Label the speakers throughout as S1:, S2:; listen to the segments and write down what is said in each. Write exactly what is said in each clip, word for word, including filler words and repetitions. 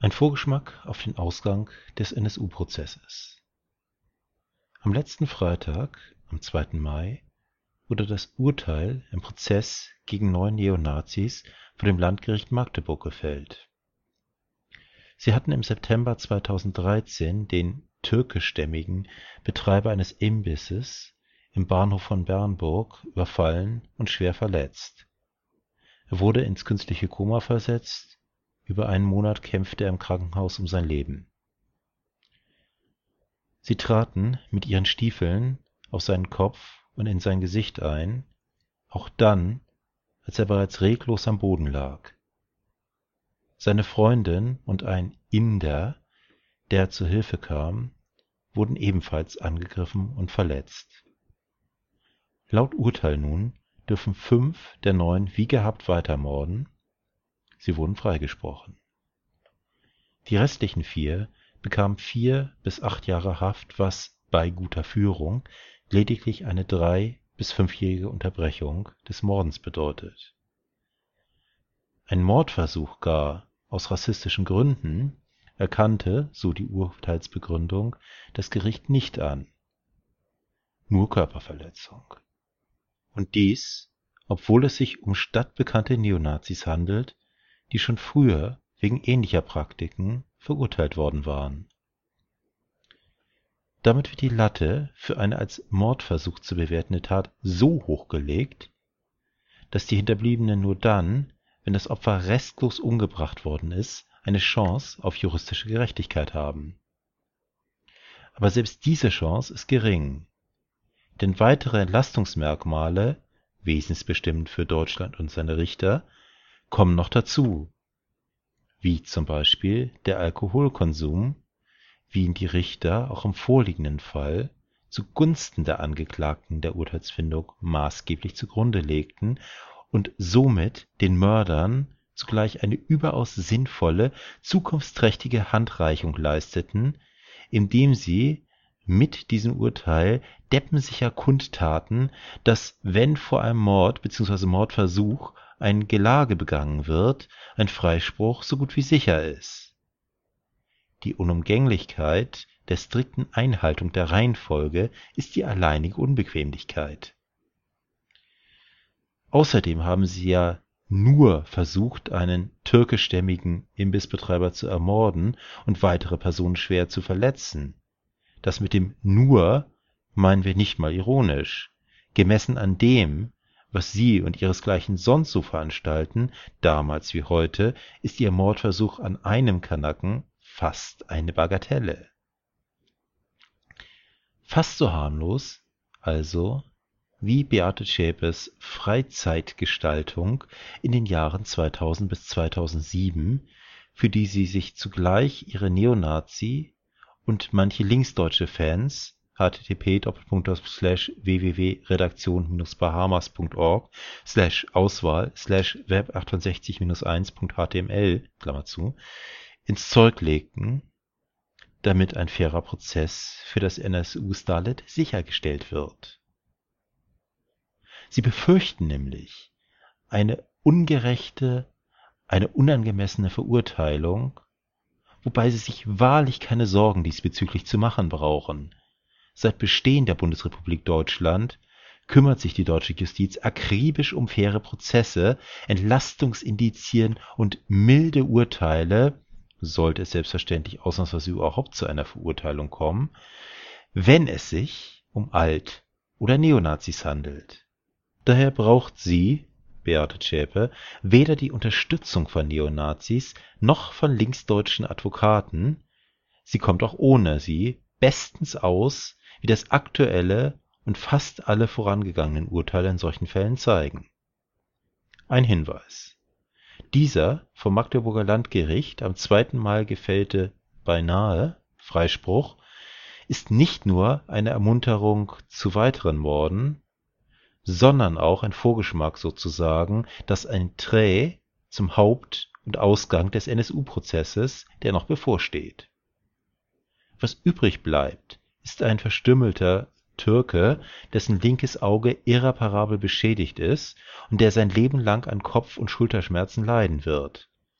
S1: Ein Vorgeschmack auf den Ausgang des N S U-Prozesses. Am letzten Freitag, am zweiten Mai, wurde das Urteil im Prozess gegen neun Neonazis vor dem Landgericht Magdeburg gefällt. Sie hatten im September zweitausenddreizehn den türkischstämmigen Betreiber eines Imbisses im Bahnhof von Bernburg überfallen und schwer verletzt. Er wurde ins künstliche Koma versetzt, über einen Monat kämpfte er im Krankenhaus um sein Leben. Sie traten mit ihren Stiefeln auf seinen Kopf und in sein Gesicht ein, auch dann, als er bereits reglos am Boden lag. Seine Freundin und ein Inder, der zu Hilfe kam, wurden ebenfalls angegriffen und verletzt. Laut Urteil nun dürfen fünf der neun wie gehabt weitermorden. Sie wurden freigesprochen. Die restlichen vier bekamen vier bis acht Jahre Haft, was bei guter Führung lediglich eine drei- bis fünfjährige Unterbrechung des Mordens bedeutet. Ein Mordversuch gar aus rassistischen Gründen erkannte, so die Urteilsbegründung, das Gericht nicht an. Nur Körperverletzung. Und dies, obwohl es sich um stadtbekannte Neonazis handelt, die schon früher wegen ähnlicher Praktiken verurteilt worden waren. Damit wird die Latte für eine als Mordversuch zu bewertende Tat so hochgelegt, dass die Hinterbliebenen nur dann, wenn das Opfer restlos umgebracht worden ist, eine Chance auf juristische Gerechtigkeit haben. Aber selbst diese Chance ist gering, denn weitere Entlastungsmerkmale, wesensbestimmend für Deutschland und seine Richter, kommen noch dazu, wie zum Beispiel der Alkoholkonsum, wie ihn die Richter auch im vorliegenden Fall zugunsten der Angeklagten der Urteilsfindung maßgeblich zugrunde legten und somit den Mördern zugleich eine überaus sinnvolle, zukunftsträchtige Handreichung leisteten, indem sie mit diesem Urteil deppensicher kundtaten, dass, wenn vor einem Mord bzw. Mordversuch ein Gelage begangen wird, ein Freispruch so gut wie sicher ist. Die Unumgänglichkeit der strikten Einhaltung der Reihenfolge ist die alleinige Unbequemlichkeit. Außerdem haben sie ja nur versucht, einen türkischstämmigen Imbissbetreiber zu ermorden und weitere Personen schwer zu verletzen. Das mit dem nur meinen wir nicht mal ironisch. Gemessen an dem, was sie und ihresgleichen sonst so veranstalten, damals wie heute, ist ihr Mordversuch an einem Kanaken fast eine Bagatelle. Fast so harmlos, also, wie Beate Zschäpes Freizeitgestaltung in den Jahren zweitausend bis zweitausendsieben, für die sie sich zugleich ihre Neonazi und manche linksdeutsche Fans http slash www.redaktion-bahamas.org slash Auswahl slash web achtundsechzig eins Punkt html Klammer zu ins Zeug legten, damit ein fairer Prozess für das N S U-Starlet sichergestellt wird. Sie befürchten nämlich eine ungerechte, eine unangemessene Verurteilung, wobei sie sich wahrlich keine Sorgen diesbezüglich zu machen brauchen. Seit Bestehen der Bundesrepublik Deutschland kümmert sich die deutsche Justiz akribisch um faire Prozesse, Entlastungsindizien und milde Urteile, sollte es selbstverständlich ausnahmsweise überhaupt zu einer Verurteilung kommen, wenn es sich um Alt- oder Neonazis handelt. Daher braucht sie, Beate Zschäpe, weder die Unterstützung von Neonazis noch von linksdeutschen Advokaten. Sie kommt auch ohne sie bestens aus, wie das aktuelle und fast alle vorangegangenen Urteile in solchen Fällen zeigen. Ein Hinweis. Dieser vom Magdeburger Landgericht am zweiten Mai gefällte beinahe Freispruch ist nicht nur eine Ermunterung zu weiteren Morden, sondern auch ein Vorgeschmack sozusagen, das Entree zum Haupt- und Ausgang des N S U-Prozesses, der noch bevorsteht. Was übrig bleibt, ist ein verstümmelter Türke, dessen linkes Auge irreparabel beschädigt ist und der sein Leben lang an Kopf- und Schulterschmerzen leiden wird.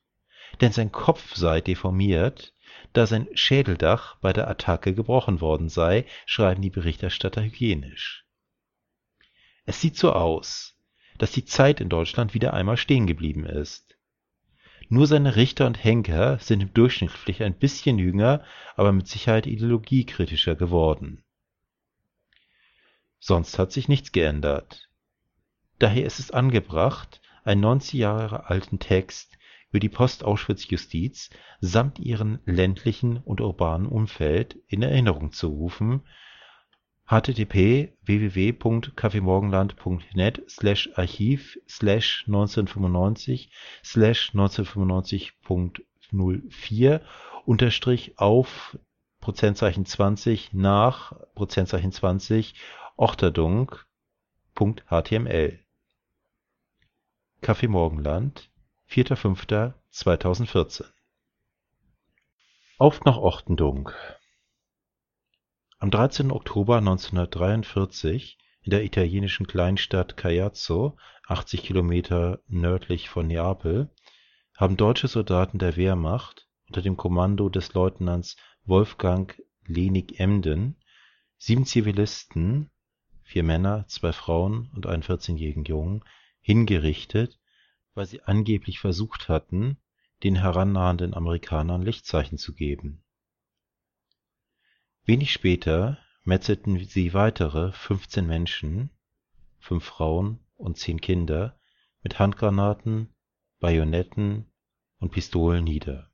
S1: denn sein Kopf sei deformiert, da sein Schädeldach bei der Attacke gebrochen worden sei, schreiben die Berichterstatter hygienisch. Es sieht so aus, dass die Zeit in Deutschland wieder einmal stehen geblieben ist. Nur seine Richter und Henker sind im Durchschnitt vielleicht ein bisschen jünger, aber mit Sicherheit ideologiekritischer geworden. Sonst hat sich nichts geändert. Daher ist es angebracht, einen neunzig Jahre alten Text über die Post-Auschwitz-Justiz samt ihrem ländlichen und urbanen Umfeld in Erinnerung zu rufen. http www.kaffeemorgenland.net slash archiv slash neunzehnhundertfünfundneunzig slash neunzehnhundertfünfundneunzig.04 unterstrich auf Prozentzeichen zwanzig nach Prozentzeichen zwanzig Orterdunk.html. Kaffee Morgenland, vierter fünfter zweitausendvierzehn. Auf nach Ortendunk. Am dreizehnten Oktober neunzehnhundertdreiundvierzig in der italienischen Kleinstadt Caiazzo, achtzig Kilometer nördlich von Neapel, haben deutsche Soldaten der Wehrmacht unter dem Kommando des Leutnants Wolfgang Lenig-Emden sieben Zivilisten, vier Männer, zwei Frauen und einen vierzehnjährigen Jungen, hingerichtet, weil sie angeblich versucht hatten, den herannahenden Amerikanern Lichtzeichen zu geben. Wenig später metzelten sie weitere fünfzehn Menschen, fünf Frauen und zehn Kinder, mit Handgranaten, Bajonetten und Pistolen nieder.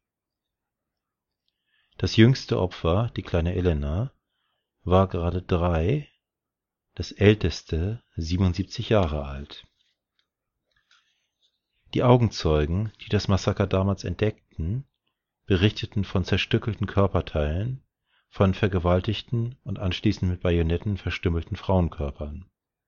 S1: Das jüngste Opfer, die kleine Elena, war gerade drei, das älteste siebenundsiebzig Jahre alt. Die Augenzeugen, die das Massaker damals entdeckten, berichteten von zerstückelten Körperteilen, von vergewaltigten und anschließend mit Bajonetten verstümmelten Frauenkörpern.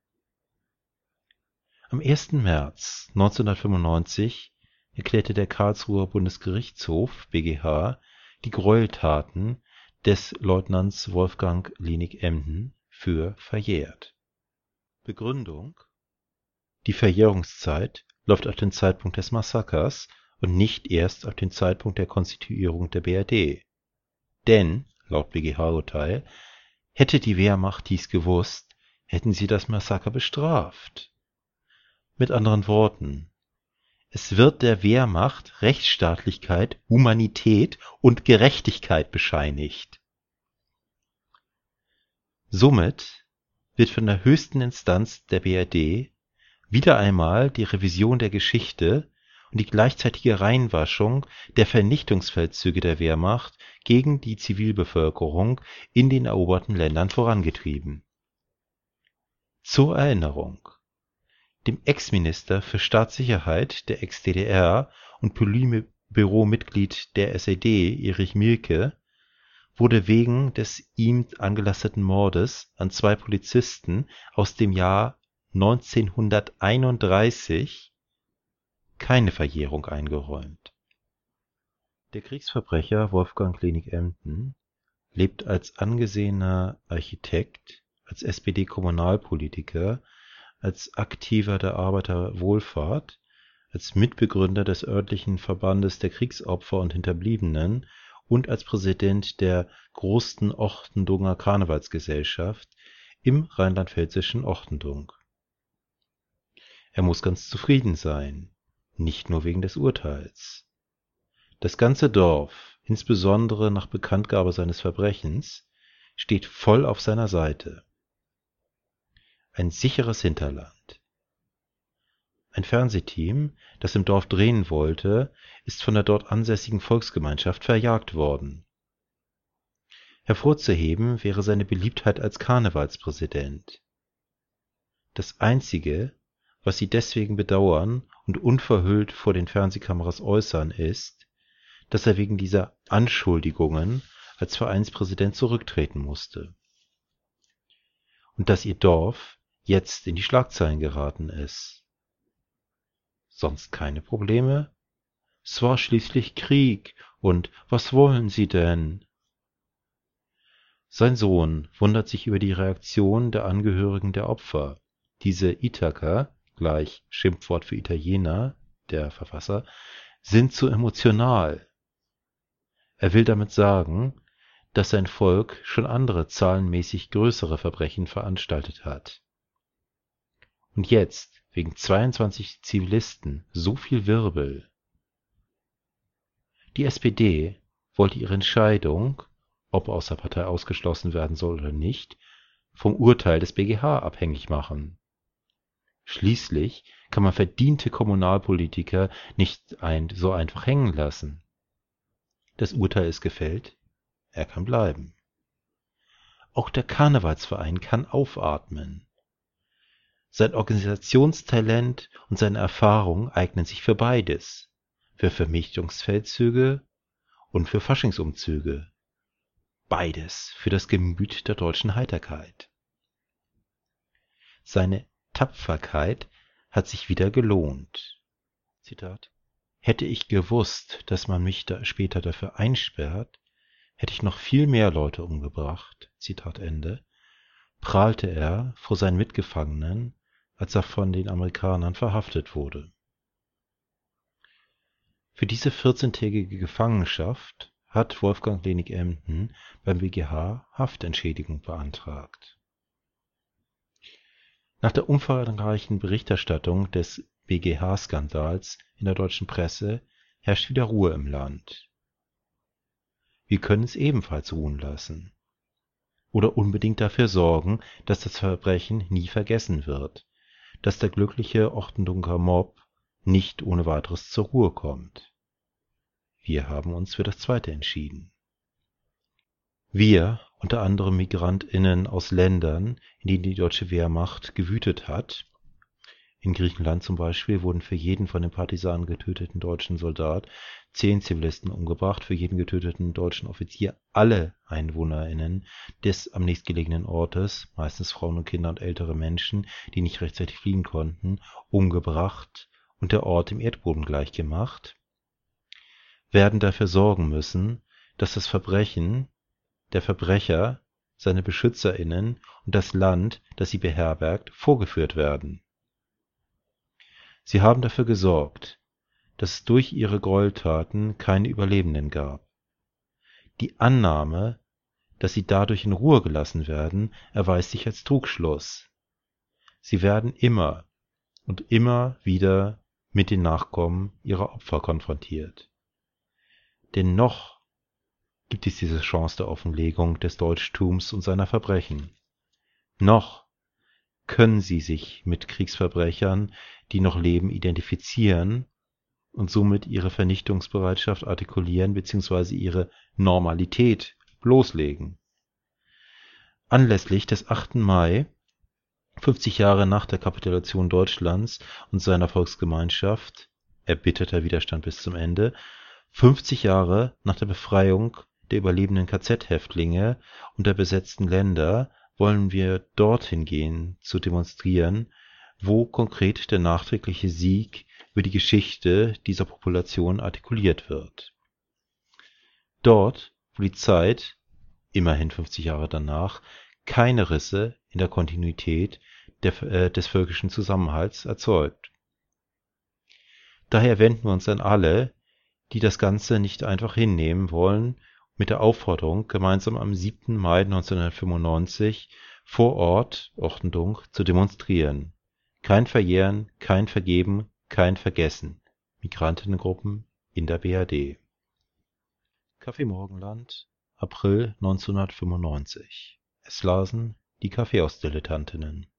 S1: Am ersten März neunzehnhundertfünfundneunzig erklärte der Karlsruher Bundesgerichtshof B G H die Gräueltaten des Leutnants Wolfgang Lenig-Emden für verjährt. Begründung: Die Verjährungszeit läuft auf den Zeitpunkt des Massakers und nicht erst auf den Zeitpunkt der Konstituierung der B R D. Denn, laut B G H-Urteil, hätte die Wehrmacht dies gewusst, hätten sie das Massaker bestraft. Mit anderen Worten, es wird der Wehrmacht Rechtsstaatlichkeit, Humanität und Gerechtigkeit bescheinigt. Somit wird von der höchsten Instanz der B R D wieder einmal die Revision der Geschichte und die gleichzeitige Reinwaschung der Vernichtungsfeldzüge der Wehrmacht gegen die Zivilbevölkerung in den eroberten Ländern vorangetrieben. Zur Erinnerung: Dem Ex-Minister für Staatssicherheit der Ex-D D R und Politbüro-Mitglied der S E D, Erich Mielke, wurde wegen des ihm angelasteten Mordes an zwei Polizisten aus dem Jahr neunzehnhunderteinunddreißig keine Verjährung eingeräumt. Der Kriegsverbrecher Wolfgang Lenig-Emden lebt als angesehener Architekt, als S P D-Kommunalpolitiker, als Aktiver der Arbeiterwohlfahrt, als Mitbegründer des örtlichen Verbandes der Kriegsopfer und Hinterbliebenen und als Präsident der Großen Ortendunger Karnevalsgesellschaft im rheinland-pfälzischen Ortendunk. Er muss ganz zufrieden sein, nicht nur wegen des Urteils. Das ganze Dorf, insbesondere nach Bekanntgabe seines Verbrechens, steht voll auf seiner Seite. Ein sicheres Hinterland. Ein Fernsehteam, das im Dorf drehen wollte, ist von der dort ansässigen Volksgemeinschaft verjagt worden. Hervorzuheben wäre seine Beliebtheit als Karnevalspräsident. Das Einzige, was sie deswegen bedauern und unverhüllt vor den Fernsehkameras äußern, ist, dass er wegen dieser Anschuldigungen als Vereinspräsident zurücktreten musste. Und dass ihr Dorf jetzt in die Schlagzeilen geraten ist. Sonst keine Probleme? Es war schließlich Krieg, und was wollen Sie denn? Sein Sohn wundert sich über die Reaktion der Angehörigen der Opfer. Diese Ithaka, gleich Schimpfwort für Italiener, der Verfasser, sind zu emotional. Er will damit sagen, dass sein Volk schon andere zahlenmäßig größere Verbrechen veranstaltet hat. Und jetzt, wegen zweiundzwanzig Zivilisten, so viel Wirbel. Die S P D wollte ihre Entscheidung, ob aus der Partei ausgeschlossen werden soll oder nicht, vom Urteil des B G H abhängig machen. Schließlich kann man verdiente Kommunalpolitiker nicht ein, so einfach hängen lassen. Das Urteil ist gefällt, er kann bleiben. Auch der Karnevalsverein kann aufatmen. Sein Organisationstalent und seine Erfahrung eignen sich für beides, für Vermächtungsfeldzüge und für Faschingsumzüge. Beides für das Gemüt der deutschen Heiterkeit. Seine Tapferkeit hat sich wieder gelohnt. Zitat: Hätte ich gewusst, dass man mich da später dafür einsperrt, hätte ich noch viel mehr Leute umgebracht, Zitat Ende, prahlte er vor seinen Mitgefangenen, als er von den Amerikanern verhaftet wurde. Für diese vierzehntägige Gefangenschaft hat Wolfgang Lenig-Emden beim B G H Haftentschädigung beantragt. Nach der umfangreichen Berichterstattung des B G H-Skandals in der deutschen Presse herrscht wieder Ruhe im Land. Wir können es ebenfalls ruhen lassen. Oder unbedingt dafür sorgen, dass das Verbrechen nie vergessen wird, dass der glückliche Ortendunger Mob nicht ohne weiteres zur Ruhe kommt. Wir haben uns für das Zweite entschieden. Wir, unter anderem MigrantInnen aus Ländern, in denen die deutsche Wehrmacht gewütet hat. In Griechenland zum Beispiel wurden für jeden von den Partisanen getöteten deutschen Soldat zehn Zivilisten umgebracht, für jeden getöteten deutschen Offizier alle EinwohnerInnen des am nächstgelegenen Ortes, meistens Frauen und Kinder und ältere Menschen, die nicht rechtzeitig fliehen konnten, umgebracht und der Ort dem Erdboden gleichgemacht, werden dafür sorgen müssen, dass das Verbrechen der Verbrecher, seine BeschützerInnen und das Land, das sie beherbergt, vorgeführt werden. Sie haben dafür gesorgt, dass es durch ihre Gräueltaten keine Überlebenden gab. Die Annahme, dass sie dadurch in Ruhe gelassen werden, erweist sich als Trugschluss. Sie werden immer und immer wieder mit den Nachkommen ihrer Opfer konfrontiert. Denn noch gibt es diese Chance der Offenlegung des Deutschtums und seiner Verbrechen. Noch können sie sich mit Kriegsverbrechern, die noch leben, identifizieren und somit ihre Vernichtungsbereitschaft artikulieren bzw. ihre Normalität bloßlegen. Anlässlich des achten Mai, fünfzig Jahre nach der Kapitulation Deutschlands und seiner Volksgemeinschaft, erbitterter Widerstand bis zum Ende, fünfzig Jahre nach der Befreiung der überlebenden K Z-Häftlinge und der besetzten Länder wollen wir dorthin gehen, zu demonstrieren, wo konkret der nachträgliche Sieg über die Geschichte dieser Population artikuliert wird. Dort, wo die Zeit, immerhin fünfzig Jahre danach, keine Risse in der Kontinuität der, äh, des völkischen Zusammenhalts erzeugt. Daher wenden wir uns an alle, die das Ganze nicht einfach hinnehmen wollen, mit der Aufforderung, gemeinsam am siebten Mai neunzehnhundertfünfundneunzig vor Ort, Ortendunk, zu demonstrieren. Kein Verjähren, kein Vergeben, kein Vergessen. Migrantinnengruppen in der B R D. Café Morgenland, April neunzehnhundertfünfundneunzig. Es lasen die Kaffeehausdilettantinnen.